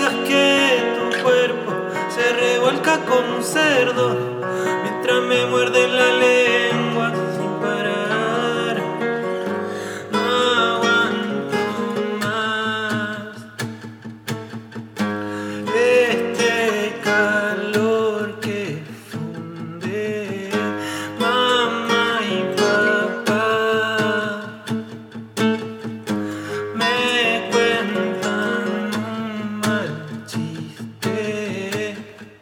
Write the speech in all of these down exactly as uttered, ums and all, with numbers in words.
digas que tu cuerpo se revuelca como un cerdo mientras me muerde la lengua sin parar. No aguanto más este calor que funde mamá y papá. Me cuentan un mal chiste.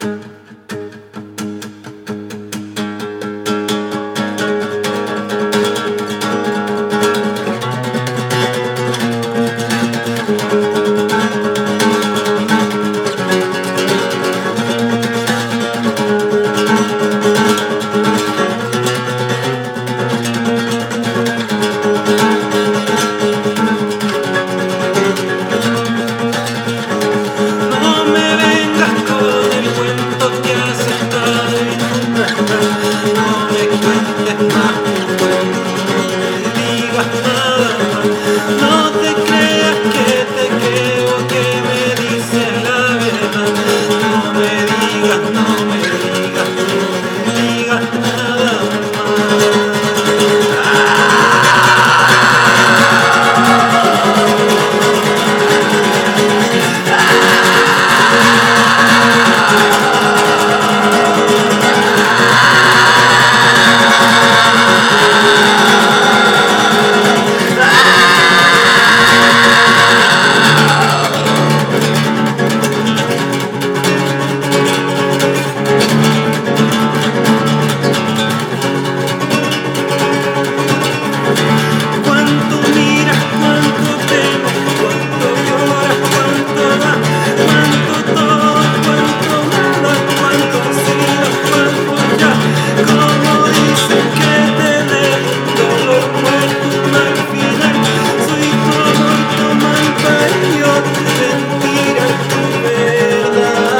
No me vengas con el cuento que has estado en una cama. No me cuentes más un cuento, no me digas nada más. No te creas que te creo, que me dices la verdad. No me digas, no me digas, no me digas nada más. Cuánto miras, cuánto temes, cuánto lloras, cuánto das, cuánto todo, cuánto nada, cuánto sigas, cuánto ya. Como dicen que te debo dolor, muerto, mal final. Soy tu amor, tu mal parido, tu mentira, tu verdad.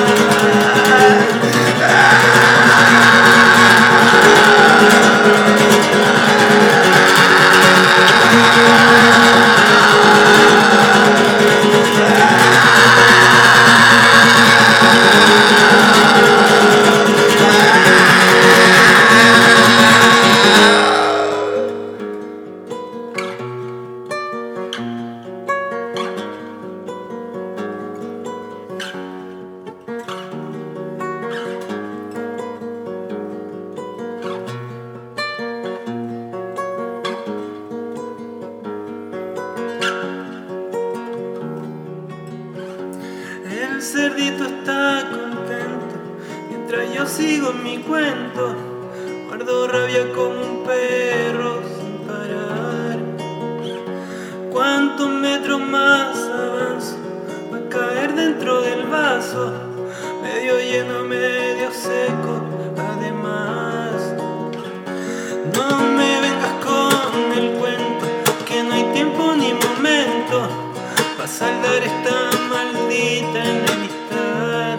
El cerdito está contento mientras yo sigo en mi cuento. Guardo rabia como un perro sin parar. ¿Cuántos metros más avanzo para caer dentro del vaso? Medio lleno, medio seco, además. No me vengas con el cuento que no hay tiempo ni momento para saldar esta maldita enemistad.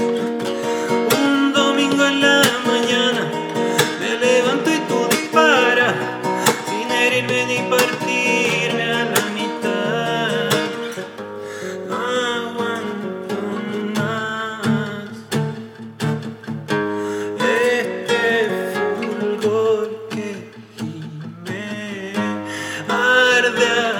Un domingo en la mañana me levanto y tú disparas sin herirme ni partirme a la mitad. No aguanto más este fulgor que gime, arde.